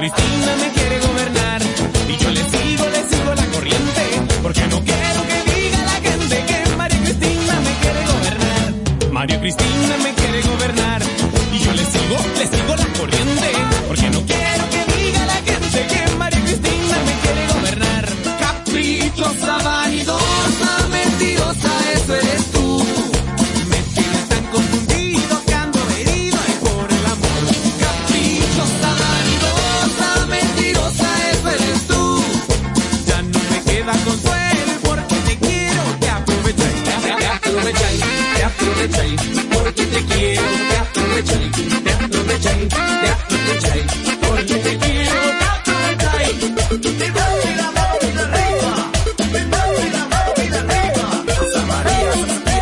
Cristina me quiere gobernar y yo le sigo la corriente, porque no quiero que diga la gente que María Cristina me quiere gobernar. María Cristina me quiere gobernar y yo le sigo la corriente, porque no quiero que diga la gente que María Cristina me quiere gobernar. Caprichosa, vanidosa, mentirosa, eso eres tú. Me tienes tan confundido que ando herido y por el amor. Caprichosa, vanidosa, mentirosa, eso eres tú. Ya no me queda consuelo porque te quiero, te aprovecháis, porque te quiero, te aprovecháis, porque te quiero, te aprovecháis. Te doy la mano y de arriba, te doy la mano y de arriba. Rosa María,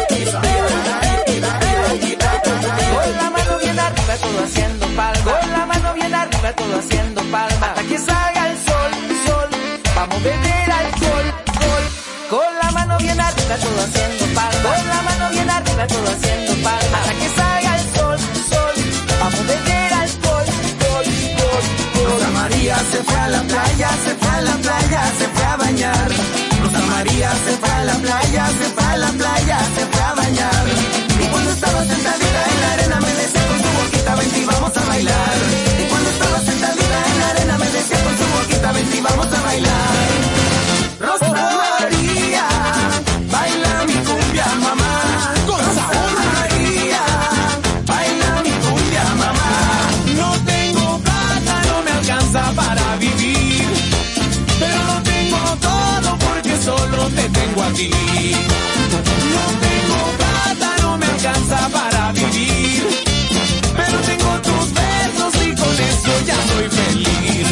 con la mano bien arriba, todo haciendo palma. Con la mano bien arriba, todo haciendo palma. Hasta que salga el sol, sol. Vamos a beber alcohol, sol. Con la mano bien arriba, todo haciendo palma. Con la mano bien arriba, todo haciendo palma. Hasta que salga el sol, sol. Vamos a beber alcohol, sol, sol, sol. Rosa María se fue a la playa, se fue a la playa, se fue a bañar. Rosa María se fue a la playa, se fue a la playa, se fue a bañar. Y cuando estaba sentadita en la arena me decía con su boquita, vente y vamos a bailar. Y cuando estaba sentadita en la arena me decía con su boquita, vente y vamos a bailar. Rosa María, baila mi cumbia, mamá. Rosa María, baila mi cumbia, mamá. no tengo plata, no me alcanza para vivir, pero lo tengo todo porque solo te tengo a ti. No tengo plata, no me alcanza para vivir, pero tengo tus besos y con eso ya soy feliz.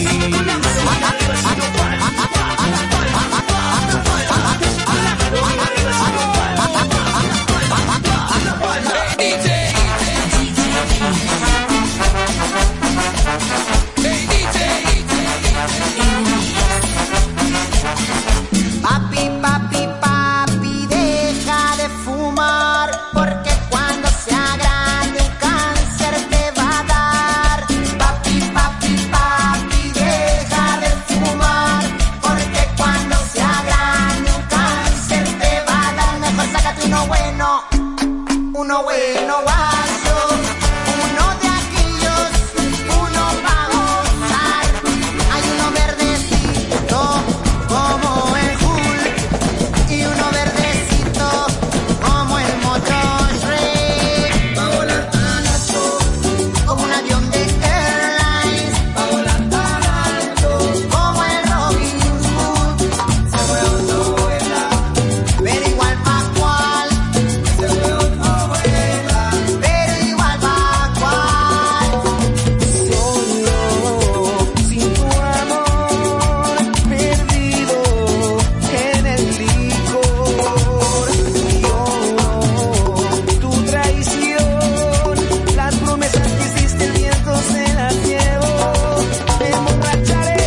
Papi, papi, papi, deja de fumar, porque cuando sea grande un cáncer te va a dar. Papi, papi, papi, deja de fumar, porque cuando sea grande un cáncer te va a dar. Mejor sácate uno bueno guacho, uno de aquellos, uno pa' gozar. Hay uno verdecito como el Hulk y uno verdecito como el motor Shrek. Va a volar tan alto, Como un avión de airlines, va a volar tan alto, como el Robin Hood. se fue a otra vuela, Pero igual pa' cual, se fue a otra vuela. pero igual pa' cual. Solo sin tu amor, perdido en el licor. Yo, tu traición, las promesas que hiciste, el viento se las llevó. Me emborracharé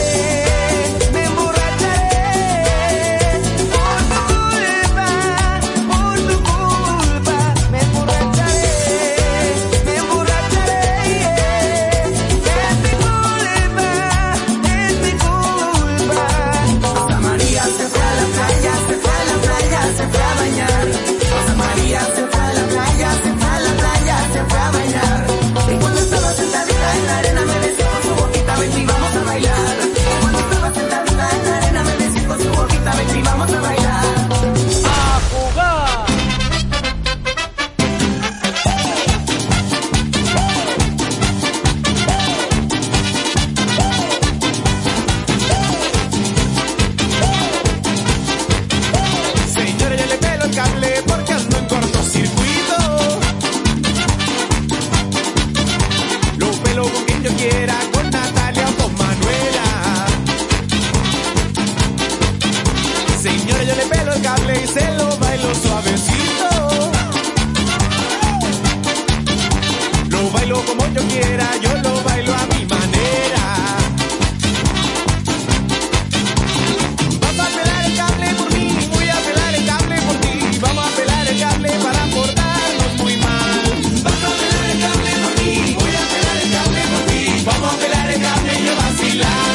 por tu culpa, me emborracharé, es mi culpa. Rosa María se fue a la playa, se fue a la playa, se fue a bañar. Rosa María se fue a la playa, se fue a la playa, se fue a bañar. Y cuando estaba sentadita en la arena me decía con su boquita, vente y vamos a bailar. Y cuando estaba sentadita en la arena me decía con su boquita, vente y vamos a bailar. ¡A jugar! Señora, ya le pelo el cable porque ando en cortocircuito. Lo pelo con quien yo quiera, con Natalia o con Manuela. Señora, yo le pelo el cable y se lo bailo suavecito. Lo bailo como yo quiera, yo lo bailo a mi manera. Vas a pelar el cable por mí, voy a pelar el cable por ti. Vamos a pelar el cable para portarnos muy mal. Vas a pelar el cable por mí, voy a pelar el cable por ti. Vamos a pelar el cable y yo vacilar.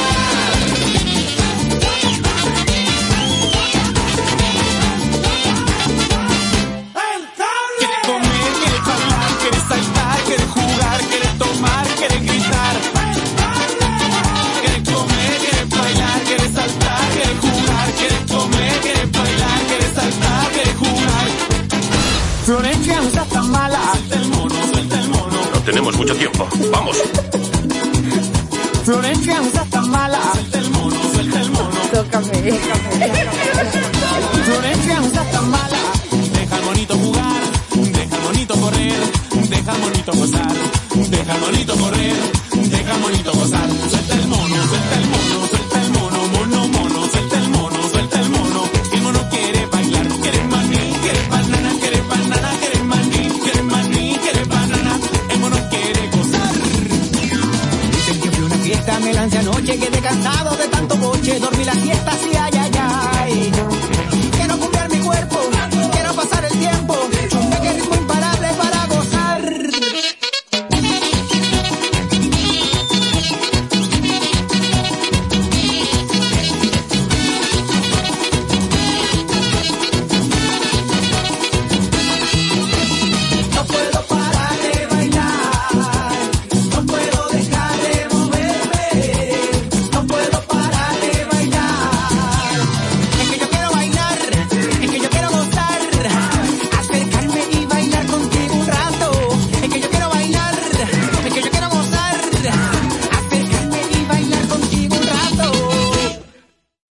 mucho tiempo. ¡Vamos! Florencia, no seas tan mala. Suelta el mono, suelta el mono. Tócame. Florencia, no seas tan mala. Deja al monito jugar, deja al monito correr, deja al monito gozar, deja al monito correr, deja al monito gozar. Suelta el mono, suelta el mono, suelta el mono, mono, mono, suelta el mono, suelta el mono. El mono quiere bailar, quiere maní, quiere banana, quiere banana, quiere maní, quiere maní, quiere banana. El mono quiere gozar. Dicen que fui a una fiesta, me lancé anoche, quedé cansado de tanto boche, dormí la siesta, así ay, ay, ay. Quiero cambiar mi cuerpo,